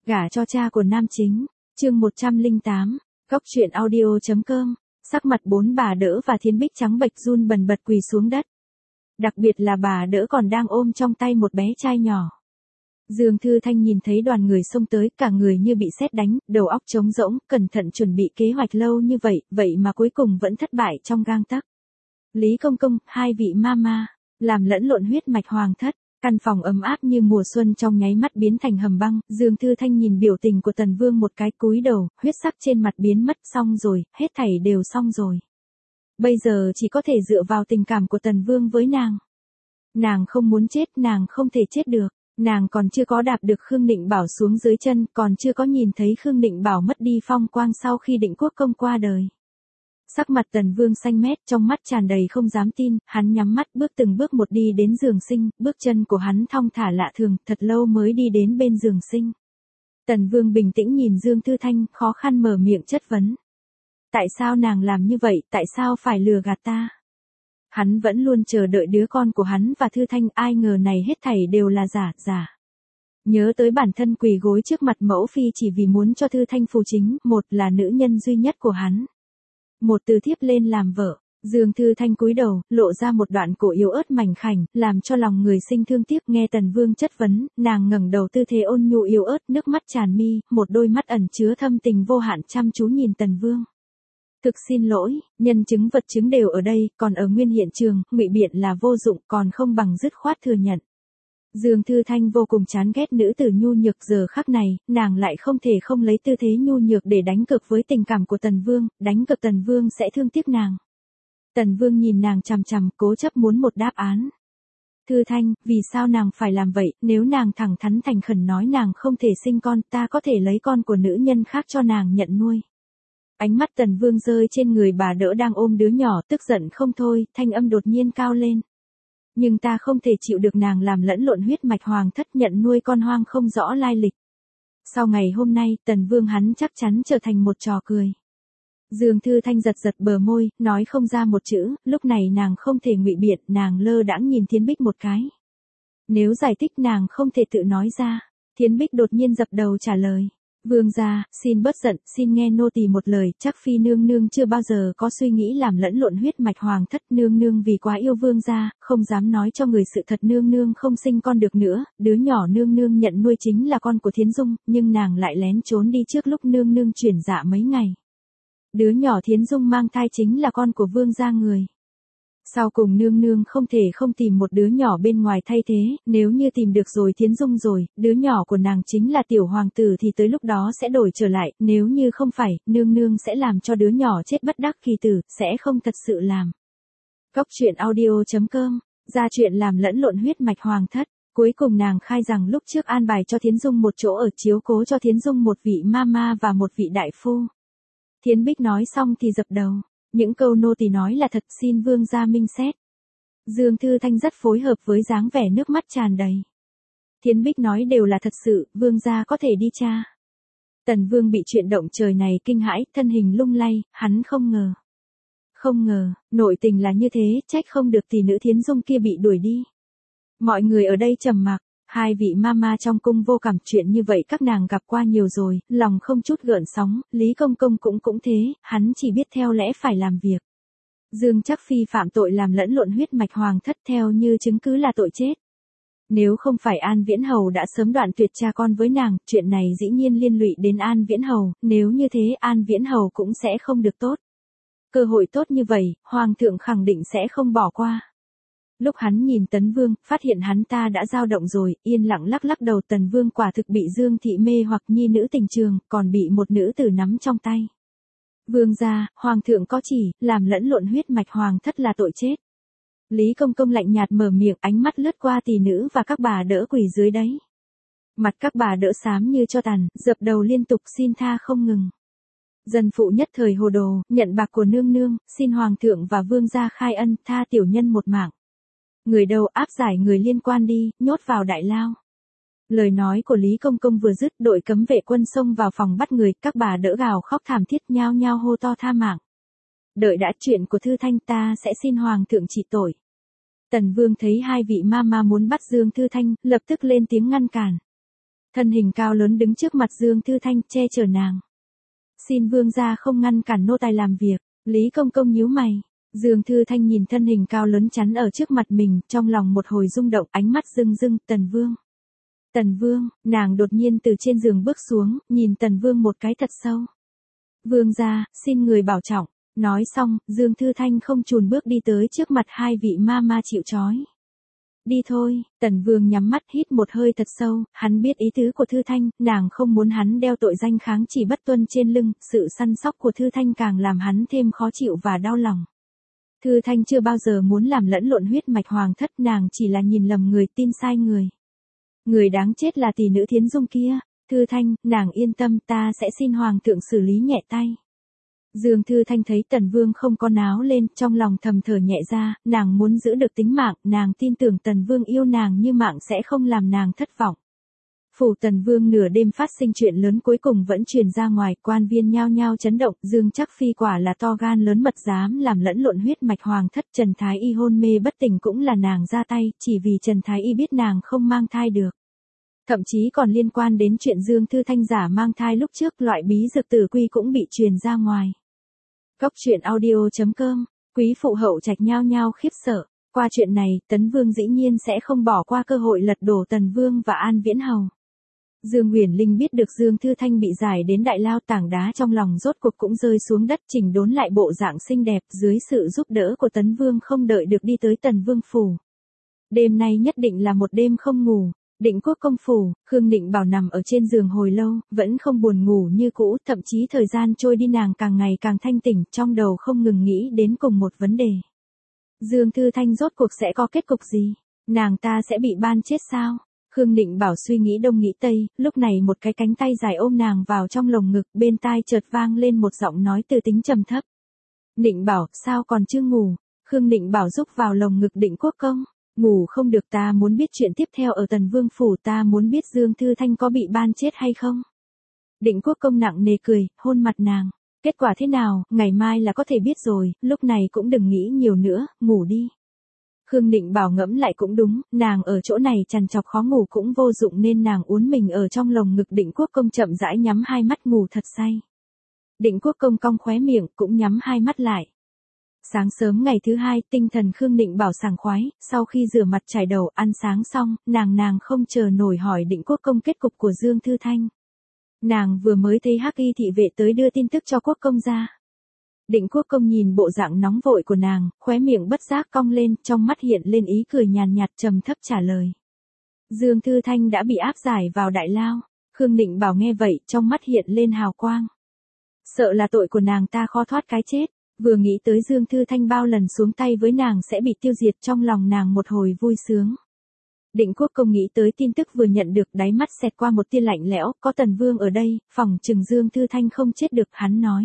Gả cho cha của nam chính, chương 108, Góc truyện audio.com, sắc mặt bốn bà đỡ và Thiến Bích trắng bệch run bần bật quỳ xuống đất. Đặc biệt là bà đỡ còn đang ôm trong tay một bé trai nhỏ. Dương Thư Thanh nhìn thấy đoàn người xông tới, cả người như bị sét đánh, đầu óc trống rỗng, cẩn thận chuẩn bị kế hoạch lâu như vậy, vậy mà cuối cùng vẫn thất bại trong gang tấc. Lý Công Công, hai vị mama, làm lẫn lộn huyết mạch hoàng thất. Căn phòng ấm áp như mùa xuân trong nháy mắt biến thành hầm băng, Dương Thư Thanh nhìn biểu tình của Tần Vương một cái, cúi đầu, huyết sắc trên mặt biến mất, xong rồi, hết thảy đều xong rồi. Bây giờ chỉ có thể dựa vào tình cảm của Tần Vương với nàng. Nàng không muốn chết, nàng không thể chết được, nàng còn chưa có đạp được Khương Định Bảo xuống dưới chân, còn chưa có nhìn thấy Khương Định Bảo mất đi phong quang sau khi Định Quốc Công qua đời. Sắc mặt Tần Vương xanh mét, trong mắt tràn đầy không dám tin, hắn nhắm mắt bước từng bước một đi đến giường sinh, bước chân của hắn thong thả lạ thường, thật lâu mới đi đến bên giường sinh. Tần Vương bình tĩnh nhìn Dương Thư Thanh, khó khăn mở miệng chất vấn. Tại sao nàng làm như vậy, tại sao phải lừa gạt ta? Hắn vẫn luôn chờ đợi đứa con của hắn và Thư Thanh, ai ngờ này hết thảy đều là giả. Nhớ tới bản thân quỳ gối trước mặt mẫu phi chỉ vì muốn cho Thư Thanh phù chính, một là nữ nhân duy nhất của hắn. Một từ thiếp lên làm vợ, Dương Thư Thanh cúi đầu, lộ ra một đoạn cổ yếu ớt mảnh khảnh, làm cho lòng người sinh thương tiếc. Nghe Tần Vương chất vấn, nàng ngẩng đầu tư thế ôn nhu yếu ớt, nước mắt tràn mi, một đôi mắt ẩn chứa thâm tình vô hạn chăm chú nhìn Tần Vương. Thực xin lỗi, nhân chứng vật chứng đều ở đây, còn ở nguyên hiện trường, ngụy biện là vô dụng, còn không bằng dứt khoát thừa nhận. Dương Thư Thanh vô cùng chán ghét nữ tử nhu nhược, giờ khắc này, nàng lại không thể không lấy tư thế nhu nhược để đánh cược với tình cảm của Tần Vương, đánh cược Tần Vương sẽ thương tiếc nàng. Tần Vương nhìn nàng chằm chằm, cố chấp muốn một đáp án. Thư Thanh, vì sao nàng phải làm vậy, nếu nàng thẳng thắn thành khẩn nói nàng không thể sinh con, ta có thể lấy con của nữ nhân khác cho nàng nhận nuôi. Ánh mắt Tần Vương rơi trên người bà đỡ đang ôm đứa nhỏ, tức giận không thôi, thanh âm đột nhiên cao lên. Nhưng ta không thể chịu được nàng làm lẫn lộn huyết mạch hoàng thất, nhận nuôi con hoang không rõ lai lịch. Sau ngày hôm nay, Tần Vương hắn chắc chắn trở thành một trò cười. Dương Thư Thanh giật bờ môi, nói không ra một chữ, lúc này nàng không thể ngụy biện, nàng lơ đãng nhìn Thiến Bích một cái. Nếu giải thích nàng không thể tự nói ra, Thiến Bích đột nhiên dập đầu trả lời. Vương gia, xin bớt giận, xin nghe nô tỳ một lời, chắc phi nương nương chưa bao giờ có suy nghĩ làm lẫn lộn huyết mạch hoàng thất, nương nương vì quá yêu vương gia, không dám nói cho người sự thật, nương nương không sinh con được nữa, đứa nhỏ nương nương nhận nuôi chính là con của Thiến Dung, nhưng nàng lại lén trốn đi trước lúc nương nương chuyển dạ mấy ngày. Đứa nhỏ Thiến Dung mang thai chính là con của vương gia người. Sau cùng nương nương không thể không tìm một đứa nhỏ bên ngoài thay thế, nếu như tìm được rồi Thiến Dung rồi, đứa nhỏ của nàng chính là tiểu hoàng tử thì tới lúc đó sẽ đổi trở lại, nếu như không phải, nương nương sẽ làm cho đứa nhỏ chết bất đắc kỳ tử, sẽ không thật sự làm. Góc truyện audio.com, ra chuyện làm lẫn lộn huyết mạch hoàng thất, cuối cùng nàng khai rằng lúc trước an bài cho Thiến Dung một chỗ ở, chiếu cố cho Thiến Dung một vị mama và một vị đại phu. Thiến Bích nói xong thì dập đầu. Những câu nô tỳ nói là thật, xin vương gia minh xét. Dương Thư Thanh rất phối hợp với dáng vẻ nước mắt tràn đầy. Thiến Bích nói đều là thật sự, vương gia có thể đi tra. Tần Vương bị chuyện động trời này kinh hãi, thân hình lung lay, hắn không ngờ, nội tình là như thế, trách không được tỷ nữ Thiến Dung kia bị đuổi đi. Mọi người ở đây trầm mặc. Hai vị mama trong cung vô cảm, chuyện như vậy các nàng gặp qua nhiều rồi, lòng không chút gợn sóng. Lý Công Công cũng thế, hắn chỉ biết theo lẽ phải làm việc. Dương Trác Phi phạm tội làm lẫn lộn huyết mạch hoàng thất, theo như chứng cứ là tội chết. Nếu không phải An Viễn Hầu đã sớm đoạn tuyệt cha con với nàng, chuyện này dĩ nhiên liên lụy đến An Viễn Hầu, nếu như thế An Viễn Hầu cũng sẽ không được tốt. Cơ hội tốt như vậy, Hoàng thượng khẳng định sẽ không bỏ qua. Lúc hắn nhìn Tấn Vương, phát hiện hắn ta đã dao động rồi, yên lặng lắc đầu. Tần Vương quả thực bị Dương thị mê hoặc nhi nữ tình trường, còn bị một nữ tử nắm trong tay. Vương gia, Hoàng thượng có chỉ, làm lẫn lộn huyết mạch hoàng thất là tội chết. Lý Công Công lạnh nhạt mở miệng, ánh mắt lướt qua tỷ nữ và các bà đỡ quỳ dưới đấy. Mặt các bà đỡ xám như cho tàn, dập đầu liên tục xin tha không ngừng. Dân phụ nhất thời hồ đồ, nhận bạc của nương nương, xin Hoàng thượng và vương gia khai ân, tha tiểu nhân một mạng. Người đâu, áp giải người liên quan đi, nhốt vào đại lao. Lời nói của Lý Công Công vừa dứt, đội cấm vệ quân xông vào phòng bắt người, các bà đỡ gào khóc thảm thiết, nhao nhao hô to tha mạng. Đợi đã chuyện của Thư Thanh, ta sẽ xin Hoàng thượng trị tội. Tần Vương thấy hai vị mama muốn bắt Dương Thư Thanh, lập tức lên tiếng ngăn cản. Thân hình cao lớn đứng trước mặt Dương Thư Thanh che chở nàng. Xin vương gia không ngăn cản nô tài làm việc. Lý Công Công nhíu mày. Dương Thư Thanh nhìn thân hình cao lớn chắn ở trước mặt mình, trong lòng một hồi rung động, ánh mắt rưng rưng, Tần Vương. Tần Vương, nàng đột nhiên từ trên giường bước xuống, nhìn Tần Vương một cái thật sâu. Vương gia, xin người bảo trọng. Nói xong, Dương Thư Thanh không chùn bước đi tới trước mặt hai vị ma ma chịu trói. Đi thôi, Tần Vương nhắm mắt hít một hơi thật sâu, hắn biết ý tứ của Thư Thanh, nàng không muốn hắn đeo tội danh kháng chỉ bất tuân trên lưng, sự săn sóc của Thư Thanh càng làm hắn thêm khó chịu và đau lòng. Thư Thanh chưa bao giờ muốn làm lẫn lộn huyết mạch hoàng thất, nàng chỉ là nhìn lầm người, tin sai người. Người đáng chết là tỷ nữ Thiến Dung kia. Thư Thanh, nàng yên tâm, ta sẽ xin hoàng thượng xử lý nhẹ tay. Dương Thư Thanh thấy Tần Vương không có náo lên, trong lòng thầm thở nhẹ ra, nàng muốn giữ được tính mạng, nàng tin tưởng Tần Vương yêu nàng như mạng sẽ không làm nàng thất vọng. Phủ Tần Vương nửa đêm phát sinh chuyện lớn cuối cùng vẫn truyền ra ngoài, quan viên nhao nhao chấn động, Dương Chắc Phi quả là to gan lớn mật dám làm lẫn lộn huyết mạch hoàng thất, Trần Thái Y hôn mê bất tỉnh cũng là nàng ra tay, chỉ vì Trần Thái Y biết nàng không mang thai được. Thậm chí còn liên quan đến chuyện Dương Thư Thanh giả mang thai lúc trước, loại bí dược tử quy cũng bị truyền ra ngoài. Góc truyện audio.com, quý phụ hậu trạch nhao nhao khiếp sợ. Qua chuyện này, Tấn Vương dĩ nhiên sẽ không bỏ qua cơ hội lật đổ Tần Vương và An Viễn Hầu. Dương Huyền Linh biết được Dương Thư Thanh bị giải đến đại lao, tảng đá trong lòng rốt cuộc cũng rơi xuống đất, chỉnh đốn lại bộ dạng xinh đẹp, dưới sự giúp đỡ của Tấn Vương không đợi được đi tới Tần Vương phủ. Đêm nay nhất định là một đêm không ngủ. Định Quốc công phủ, Khương Định Bảo nằm ở trên giường hồi lâu, vẫn không buồn ngủ như cũ, thậm chí thời gian trôi đi nàng càng ngày càng thanh tỉnh, trong đầu không ngừng nghĩ đến cùng một vấn đề. Dương Thư Thanh rốt cuộc sẽ có kết cục gì? Nàng ta sẽ bị ban chết sao? Khương Định Bảo suy nghĩ đông nghĩ tây, lúc này một cái cánh tay dài ôm nàng vào trong lồng ngực, bên tai chợt vang lên một giọng nói từ tính trầm thấp. Định Bảo, sao còn chưa ngủ? Khương Định Bảo rúc vào lồng ngực Định Quốc công. Ngủ không được, ta muốn biết chuyện tiếp theo ở Tần Vương phủ, ta muốn biết Dương Thư Thanh có bị ban chết hay không. Định Quốc công nặng nề cười, hôn mặt nàng. Kết quả thế nào, ngày mai là có thể biết rồi, lúc này cũng đừng nghĩ nhiều nữa, ngủ đi. Khương Định Bảo ngẫm lại cũng đúng, nàng ở chỗ này trằn trọc khó ngủ cũng vô dụng nên nàng uốn mình ở trong lồng ngực Định Quốc công chậm rãi nhắm hai mắt ngủ thật say. Định Quốc công cong khóe miệng cũng nhắm hai mắt lại. Sáng sớm ngày thứ hai, tinh thần Khương Định Bảo sảng khoái, sau khi rửa mặt chải đầu, ăn sáng xong, nàng không chờ nổi hỏi Định Quốc công kết cục của Dương Thư Thanh. Nàng vừa mới thấy Hắc Y thị vệ tới đưa tin tức cho Quốc công ra. Định Quốc công nhìn bộ dạng nóng vội của nàng, khóe miệng bất giác cong lên, trong mắt hiện lên ý cười nhàn nhạt trầm thấp trả lời. Dương Thư Thanh đã bị áp giải vào đại lao. Khương Định Bảo nghe vậy, trong mắt hiện lên hào quang. Sợ là tội của nàng ta khó thoát cái chết. Vừa nghĩ tới Dương Thư Thanh bao lần xuống tay với nàng sẽ bị tiêu diệt, trong lòng nàng một hồi vui sướng. Định Quốc công nghĩ tới tin tức vừa nhận được, đáy mắt xẹt qua một tia lạnh lẽo, có Tần Vương ở đây, phỏng chừng Dương Thư Thanh không chết được, hắn nói.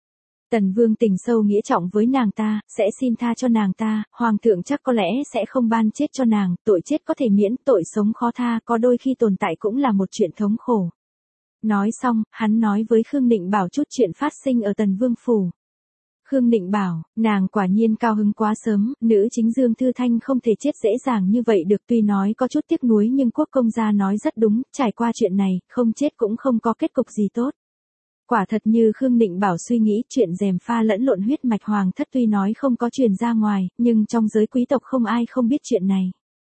Tần Vương tình sâu nghĩa trọng với nàng ta, sẽ xin tha cho nàng ta, Hoàng thượng chắc có lẽ sẽ không ban chết cho nàng, tội chết có thể miễn, tội sống khó tha, có đôi khi tồn tại cũng là một chuyện thống khổ. Nói xong, hắn nói với Khương Định Bảo chút chuyện phát sinh ở Tần Vương phủ. Khương Định Bảo, nàng quả nhiên cao hứng quá sớm, nữ chính Dương Thư Thanh không thể chết dễ dàng như vậy được, tuy nói có chút tiếc nuối nhưng Quốc công gia nói rất đúng, trải qua chuyện này, không chết cũng không có kết cục gì tốt. Quả thật như Khương Định Bảo suy nghĩ, chuyện gièm pha lẫn lộn huyết mạch hoàng thất tuy nói không có truyền ra ngoài, nhưng trong giới quý tộc không ai không biết chuyện này.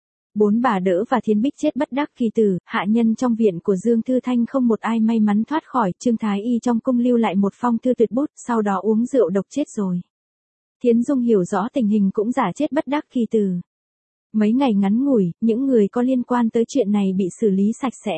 Bốn bà đỡ và Thiến Bích chết bất đắc kỳ tử, hạ nhân trong viện của Dương Thư Thanh không một ai may mắn thoát khỏi, Trương Thái Y trong cung lưu lại một phong thư tuyệt bút, sau đó uống rượu độc chết rồi. Thiến Dung hiểu rõ tình hình cũng giả chết bất đắc kỳ tử. Mấy ngày ngắn ngủi, những người có liên quan tới chuyện này bị xử lý sạch sẽ.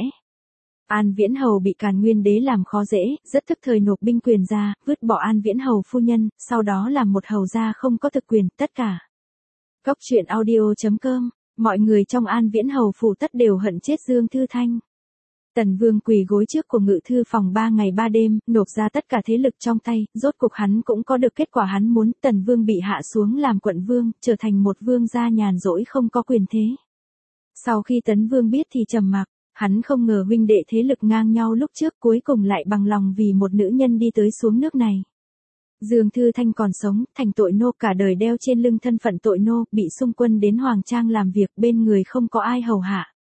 An Viễn Hầu bị Càn Nguyên Đế làm khó dễ, rất thức thời nộp binh quyền ra, vứt bỏ An Viễn Hầu phu nhân, sau đó làm một hầu gia không có thực quyền, tất cả. Góc truyện audio.com, mọi người trong An Viễn Hầu phủ tất đều hận chết Dương Thư Thanh. Tần Vương quỳ gối trước của ngự thư phòng 3 ngày 3 đêm, nộp ra tất cả thế lực trong tay, rốt cục hắn cũng có được kết quả hắn muốn, Tần Vương bị hạ xuống làm quận vương, trở thành một vương gia nhàn rỗi không có quyền thế. Sau khi Tấn Vương biết thì trầm mặc. Hắn không ngờ huynh đệ thế lực ngang nhau lúc trước cuối cùng lại bằng lòng vì một nữ nhân đi tới xuống nước này. Dương Thư Thanh còn sống, thành tội nô, cả đời đeo trên lưng thân phận tội nô, bị xung quân đến Hoàng Trang làm việc, bên người không có ai hầu hạ.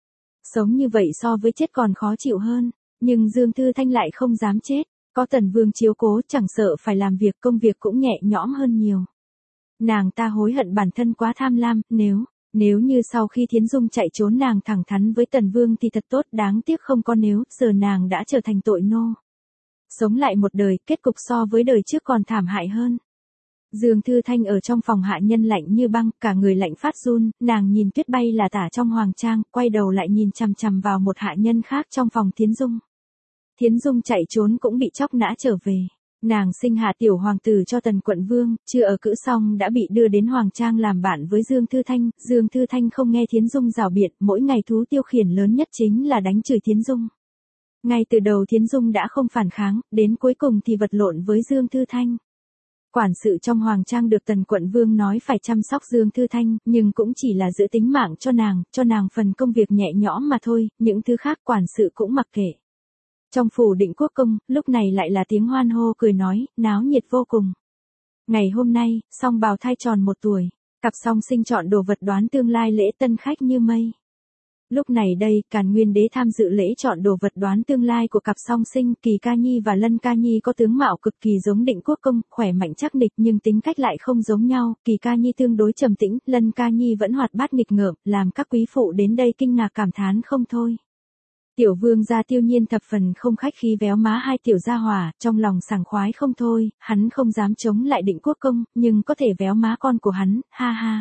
Sống như vậy so với chết còn khó chịu hơn, nhưng Dương Thư Thanh lại không dám chết, có Tần Vương chiếu cố chẳng sợ phải làm việc, công việc cũng nhẹ nhõm hơn nhiều. Nàng ta hối hận bản thân quá tham lam, nếu như sau khi Thiến Dung chạy trốn nàng thẳng thắn với Tần Vương thì thật tốt, đáng tiếc không có nếu, giờ nàng đã trở thành tội nô. Sống lại một đời, kết cục so với đời trước còn thảm hại hơn. Dương Thư Thanh ở trong phòng hạ nhân lạnh như băng, cả người lạnh phát run, nàng nhìn Tuyết Bay là tả trong hoàng trang, quay đầu lại nhìn chằm chằm vào một hạ nhân khác trong phòng Thiến Dung. Thiến Dung chạy trốn cũng bị chóc nã trở về. Nàng sinh hạ tiểu hoàng tử cho Tần Quận Vương, chưa ở cữ xong đã bị đưa đến hoàng trang làm bạn với Dương Thư Thanh. Dương Thư Thanh không nghe Thiến Dung rảo biện, mỗi ngày thú tiêu khiển lớn nhất chính là đánh chửi Thiến Dung. Ngay từ đầu Thiến Dung đã không phản kháng, đến cuối cùng thì vật lộn với Dương Thư Thanh. Quản sự trong hoàng trang được Tần Quận Vương nói phải chăm sóc Dương Thư Thanh, nhưng cũng chỉ là giữ tính mạng cho nàng phần công việc nhẹ nhõm mà thôi, những thứ khác quản sự cũng mặc kệ. Trong phủ Định Quốc công, lúc này lại là tiếng hoan hô cười nói, náo nhiệt vô cùng. Ngày hôm nay, song bào thai tròn 1 tuổi, cặp song sinh chọn đồ vật đoán tương lai lễ tân khách như mây. Lúc này đây, Càn Nguyên Đế tham dự lễ chọn đồ vật đoán tương lai của cặp song sinh, Kỳ Ca Nhi và Lân Ca Nhi có tướng mạo cực kỳ giống Định Quốc công, khỏe mạnh chắc nịch nhưng tính cách lại không giống nhau, Kỳ Ca Nhi tương đối trầm tĩnh, Lân Ca Nhi vẫn hoạt bát nghịch ngợm, làm các quý phụ đến đây kinh ngạc cảm thán không thôi. Tiểu vương gia Tiêu Nhiên thập phần không khách khí véo má hai tiểu gia hỏa, trong lòng sảng khoái không thôi, hắn không dám chống lại Định Quốc công, nhưng có thể véo má con của hắn, ha ha.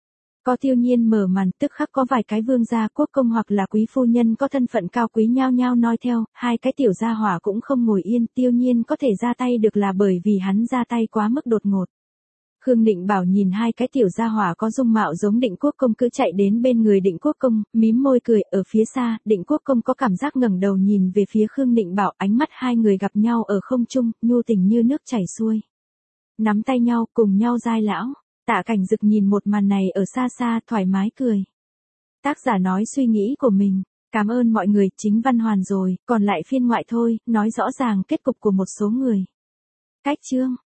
Có Tiêu Nhiên mở màn, tức khắc có vài cái vương gia quốc công hoặc là quý phu nhân có thân phận cao quý nhao nhao nói theo, hai cái tiểu gia hỏa cũng không ngồi yên, Tiêu Nhiên có thể ra tay được là bởi vì hắn ra tay quá mức đột ngột. Khương Định Bảo nhìn hai cái tiểu gia hỏa có dung mạo giống Định Quốc công cứ chạy đến bên người Định Quốc công, mím môi cười, ở phía xa, Định Quốc công có cảm giác ngẩng đầu nhìn về phía Khương Định Bảo, ánh mắt hai người gặp nhau ở không trung, nhu tình như nước chảy xuôi. Nắm tay nhau, cùng nhau giai lão. Tạ Cảnh Dực nhìn một màn này ở xa xa, thoải mái cười. Tác giả nói suy nghĩ của mình. Cảm ơn mọi người, chính văn hoàn rồi, còn lại phiên ngoại thôi, nói rõ ràng kết cục của một số người. Cách chương.